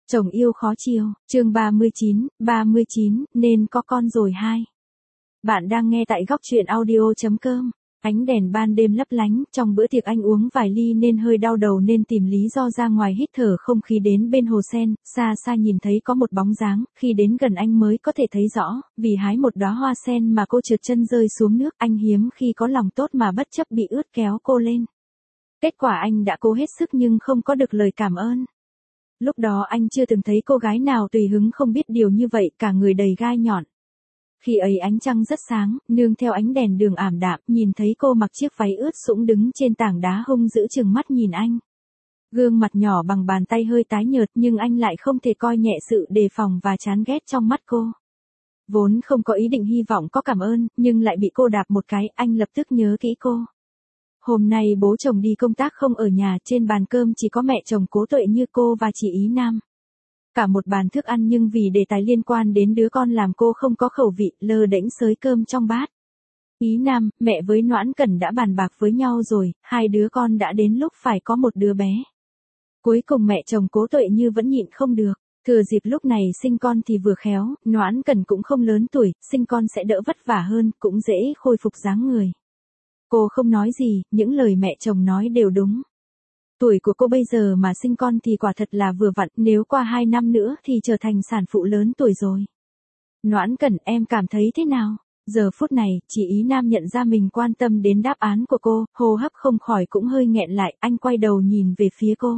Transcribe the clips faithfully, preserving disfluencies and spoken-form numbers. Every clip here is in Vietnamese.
Chồng yêu khó chiều, chương ba mươi chín, ba mươi chín, nên có con rồi hai. Bạn đang nghe tại góc truyện audio chấm com. Ánh đèn ban đêm lấp lánh, trong bữa tiệc anh uống vài ly nên hơi đau đầu nên tìm lý do ra ngoài hít thở không khí đến bên hồ sen, xa xa nhìn thấy có một bóng dáng, khi đến gần anh mới có thể thấy rõ, vì hái một đóa hoa sen mà cô trượt chân rơi xuống nước, anh hiếm khi có lòng tốt mà bất chấp bị ướt kéo cô lên. Kết quả anh đã cố hết sức nhưng không có được lời cảm ơn. Lúc đó anh chưa từng thấy cô gái nào tùy hứng không biết điều như vậy, cả người đầy gai nhọn. Khi ấy ánh trăng rất sáng, nương theo ánh đèn đường ảm đạm, nhìn thấy cô mặc chiếc váy ướt sũng đứng trên tảng đá hung dữ chừng mắt nhìn anh. Gương mặt nhỏ bằng bàn tay hơi tái nhợt nhưng anh lại không thể coi nhẹ sự đề phòng và chán ghét trong mắt cô. Vốn không có ý định hy vọng có cảm ơn, nhưng lại bị cô đạp một cái, anh lập tức nhớ kỹ cô. Hôm nay bố chồng đi công tác không ở nhà, trên bàn cơm chỉ có mẹ chồng Cố Tuệ Như cô và chị Ý Nam. Cả một bàn thức ăn nhưng vì đề tài liên quan đến đứa con làm cô không có khẩu vị, lơ đễnh xới cơm trong bát. Ý Nam, mẹ với Noãn Cẩn đã bàn bạc với nhau rồi, hai đứa con đã đến lúc phải có một đứa bé. Cuối cùng mẹ chồng Cố Tuệ Như vẫn nhịn không được, thừa dịp lúc này sinh con thì vừa khéo, Noãn Cẩn cũng không lớn tuổi, sinh con sẽ đỡ vất vả hơn, cũng dễ khôi phục dáng người. Cô không nói gì, những lời mẹ chồng nói đều đúng. Tuổi của cô bây giờ mà sinh con thì quả thật là vừa vặn, nếu qua hai năm nữa thì trở thành sản phụ lớn tuổi rồi. Noãn Cẩn, em cảm thấy thế nào? Giờ phút này, chị Ý Nam nhận ra mình quan tâm đến đáp án của cô, hô hấp không khỏi cũng hơi nghẹn lại, anh quay đầu nhìn về phía cô.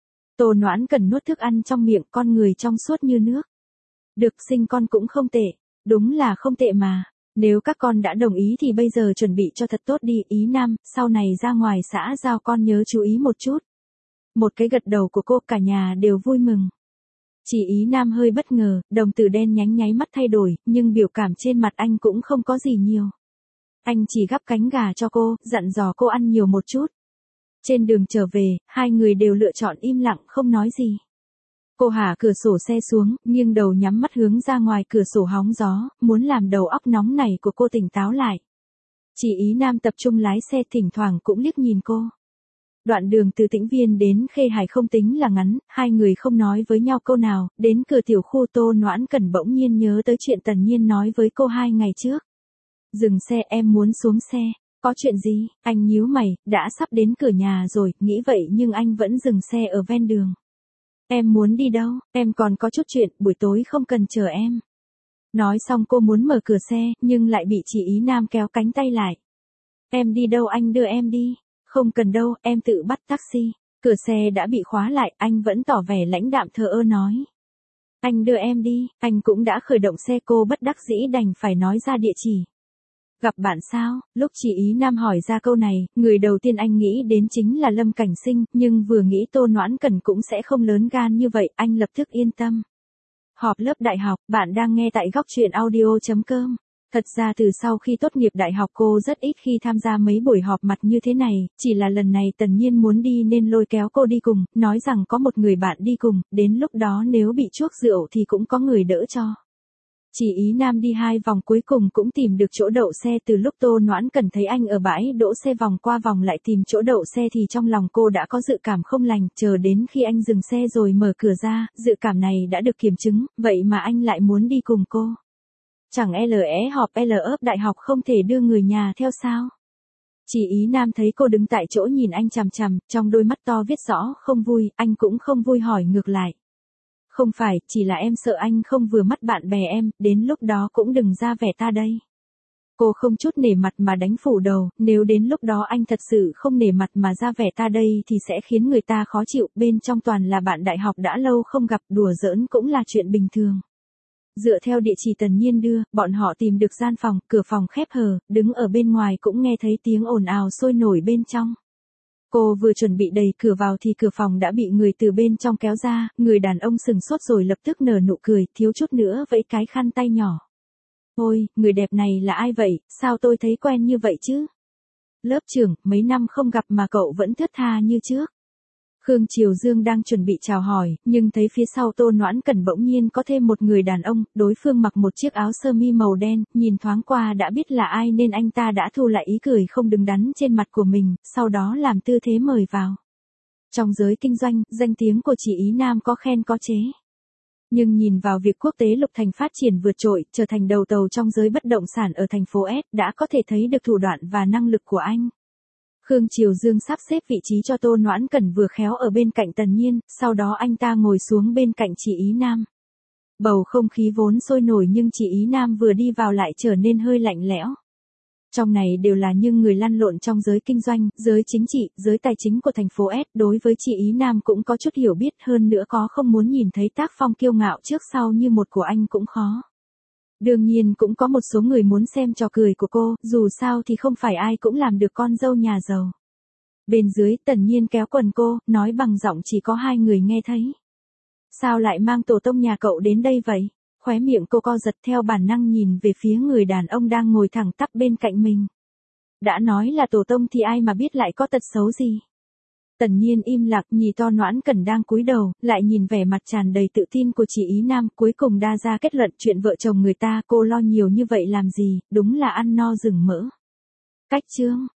Tô Noãn Cẩn nuốt thức ăn trong miệng, con người trong suốt như nước. Được sinh con cũng không tệ, đúng là không tệ mà. Nếu các con đã đồng ý thì bây giờ chuẩn bị cho thật tốt đi, Ý Nam, sau này ra ngoài xã giao con nhớ chú ý một chút. Một cái gật đầu của cô, cả nhà đều vui mừng. Chị Ý Nam hơi bất ngờ, đồng tử đen nhánh nháy mắt thay đổi, nhưng biểu cảm trên mặt anh cũng không có gì nhiều. Anh chỉ gắp cánh gà cho cô, dặn dò cô ăn nhiều một chút. Trên đường trở về, hai người đều lựa chọn im lặng không nói gì. Cô hạ cửa sổ xe xuống, nghiêng đầu nhắm mắt hướng ra ngoài cửa sổ hóng gió, muốn làm đầu óc nóng này của cô tỉnh táo lại. Chị Ý Nam tập trung lái xe, thỉnh thoảng cũng liếc nhìn cô. Đoạn đường từ Tĩnh Viên đến Khê Hải không tính là ngắn, hai người không nói với nhau câu nào, đến cửa tiểu khu Tô Noãn Cẩn bỗng nhiên nhớ tới chuyện Tần Nhiên nói với cô hai ngày trước. Dừng xe, em muốn xuống xe. Có chuyện gì? Anh nhíu mày, đã sắp đến cửa nhà rồi, nghĩ vậy nhưng anh vẫn dừng xe ở ven đường. Em muốn đi đâu? Em còn có chút chuyện, buổi tối không cần chờ em. Nói xong cô muốn mở cửa xe, nhưng lại bị chị Ý Nam kéo cánh tay lại. Em đi đâu, anh đưa em đi. Không cần đâu, em tự bắt taxi. Cửa xe đã bị khóa lại, anh vẫn tỏ vẻ lãnh đạm thờ ơ nói. Anh đưa em đi, anh cũng đã khởi động xe, cô bất đắc dĩ đành phải nói ra địa chỉ. Gặp bạn sao? Lúc chị Ý Nam hỏi ra câu này, người đầu tiên anh nghĩ đến chính là Lâm Cảnh Sinh, nhưng vừa nghĩ Tô Noãn Cẩn cũng sẽ không lớn gan như vậy, anh lập tức yên tâm. Họp lớp đại học, bạn đang nghe tại góc truyện audio chấm com. Thật ra từ sau khi tốt nghiệp đại học cô rất ít khi tham gia mấy buổi họp mặt như thế này, chỉ là lần này Tần Nhiên muốn đi nên lôi kéo cô đi cùng, nói rằng có một người bạn đi cùng, đến lúc đó nếu bị chuốc rượu thì cũng có người đỡ cho. Chị Ý Nam đi hai vòng cuối cùng cũng tìm được chỗ đậu xe, từ lúc Tô Noãn Cẩn thấy anh ở bãi đỗ xe vòng qua vòng lại tìm chỗ đậu xe thì trong lòng cô đã có dự cảm không lành, chờ đến khi anh dừng xe rồi mở cửa ra, dự cảm này đã được kiểm chứng, vậy mà anh lại muốn đi cùng cô. Chẳng lẽ họp lớp đại học không thể đưa người nhà theo sao? Chị Ý Nam thấy cô đứng tại chỗ nhìn anh chằm chằm, trong đôi mắt to viết rõ không vui, anh cũng không vui hỏi ngược lại. Không phải, chỉ là em sợ anh không vừa mắt bạn bè em, đến lúc đó cũng đừng ra vẻ ta đây. Cô không chút nể mặt mà đánh phủ đầu, nếu đến lúc đó anh thật sự không nể mặt mà ra vẻ ta đây thì sẽ khiến người ta khó chịu, bên trong toàn là bạn đại học đã lâu không gặp, đùa giỡn cũng là chuyện bình thường. Dựa theo địa chỉ Tần Nhiên đưa, bọn họ tìm được gian phòng, cửa phòng khép hờ, đứng ở bên ngoài cũng nghe thấy tiếng ồn ào sôi nổi bên trong. Cô vừa chuẩn bị đẩy cửa vào thì cửa phòng đã bị người từ bên trong kéo ra, người đàn ông sừng sốt rồi lập tức nở nụ cười, thiếu chút nữa vẫy cái khăn tay nhỏ. Ôi, người đẹp này là ai vậy, sao tôi thấy quen như vậy chứ? Lớp trưởng, mấy năm không gặp mà cậu vẫn thướt tha như trước. Khương Triều Dương đang chuẩn bị chào hỏi, nhưng thấy phía sau Tô Noãn Cẩn bỗng nhiên có thêm một người đàn ông, đối phương mặc một chiếc áo sơ mi màu đen, nhìn thoáng qua đã biết là ai nên anh ta đã thu lại ý cười không đứng đắn trên mặt của mình, sau đó làm tư thế mời vào. Trong giới kinh doanh, danh tiếng của chị Ý Nam có khen có chế. Nhưng nhìn vào việc quốc tế Lục Thành phát triển vượt trội, trở thành đầu tàu trong giới bất động sản ở thành phố S, đã có thể thấy được thủ đoạn và năng lực của anh. Khương Triều Dương sắp xếp vị trí cho Tô Noãn Cẩn vừa khéo ở bên cạnh Tần Nhiên, sau đó anh ta ngồi xuống bên cạnh chị Ý Nam. Bầu không khí vốn sôi nổi nhưng chị Ý Nam vừa đi vào lại trở nên hơi lạnh lẽo. Trong này đều là những người lăn lộn trong giới kinh doanh, giới chính trị, giới tài chính của thành phố S, đối với chị Ý Nam cũng có chút hiểu biết, hơn nữa có không muốn nhìn thấy tác phong kiêu ngạo trước sau như một của anh cũng khó. Đương nhiên cũng có một số người muốn xem trò cười của cô, dù sao thì không phải ai cũng làm được con dâu nhà giàu. Bên dưới, Tần Nhiên kéo quần cô, nói bằng giọng chỉ có hai người nghe thấy. Sao lại mang tổ tông nhà cậu đến đây vậy? Khóe miệng cô co giật, theo bản năng nhìn về phía người đàn ông đang ngồi thẳng tắp bên cạnh mình. Đã nói là tổ tông thì ai mà biết lại có tật xấu gì? Tần Nhiên im lặng, nhìn Tô Noãn Cẩn đang cúi đầu, lại nhìn vẻ mặt tràn đầy tự tin của chị Ý Nam, cuối cùng đa ra kết luận chuyện vợ chồng người ta, cô lo nhiều như vậy làm gì, đúng là ăn no rừng mỡ. Cách chương